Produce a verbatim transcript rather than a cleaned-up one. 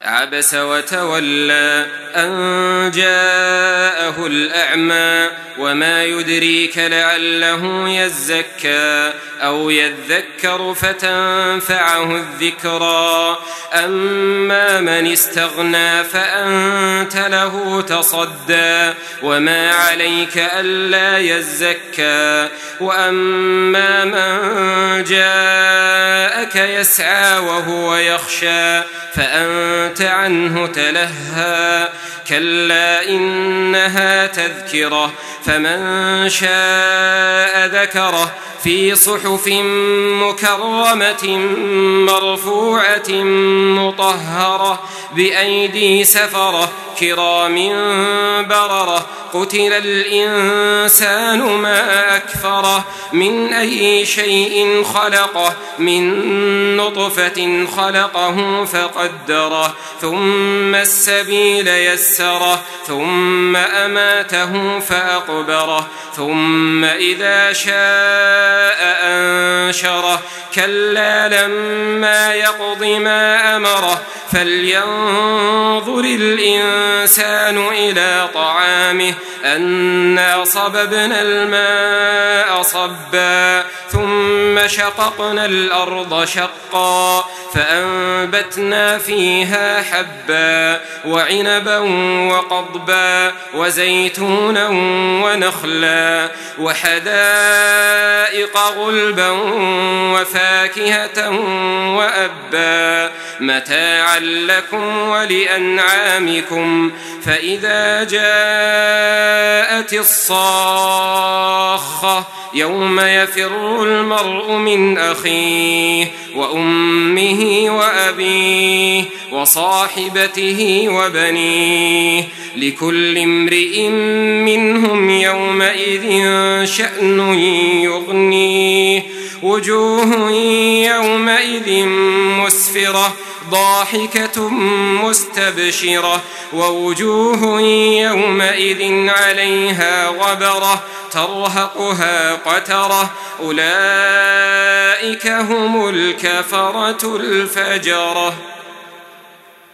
عبس وتولى أن جاءه الأعمى وما يدريك لعله يزكى أو يذكر فتنفعه الذكرى أما من استغنى فأنت له تصدى وما عليك ألا يزكى وأما من جاءك يسعى وهو يخشى فأنت عنه تلهى كلا إنها تذكرة فمن شاء ذكره في صحف مكرمة مرفوعة مطهرة بأيدي سفرة كرام بررة قتل الإنسان ما أكفره من أي شيء خلقه من نطفة خلقه فقدره ثم السبيل يسره ثم أماته فأقبره ثم إذا شاء أنشره كلا لما يقض ما أمره فلينظر الإنسان إلى طعامه أنا صببنا الماء صبا ثم شققنا الأرض شقا فأنبتنا فيها حبا وعنبا وقضبا وزيتونا ونخلا وحدائق غلبا وفاكهة وأبا متاعا لكم ولأنعامكم فإذا جاءت الصاخة يوم يفر المرء من أخيه وأمه وأبيه وصاحبته وبنيه لكل امرئ منهم يومئذ شأن يغنيه وجوه يومئذ مسفرة ضاحكة مستبشرة ووجوه يومئذ عليها غبرة ترهقها قترة أولئك هم الكفرة الفجرة.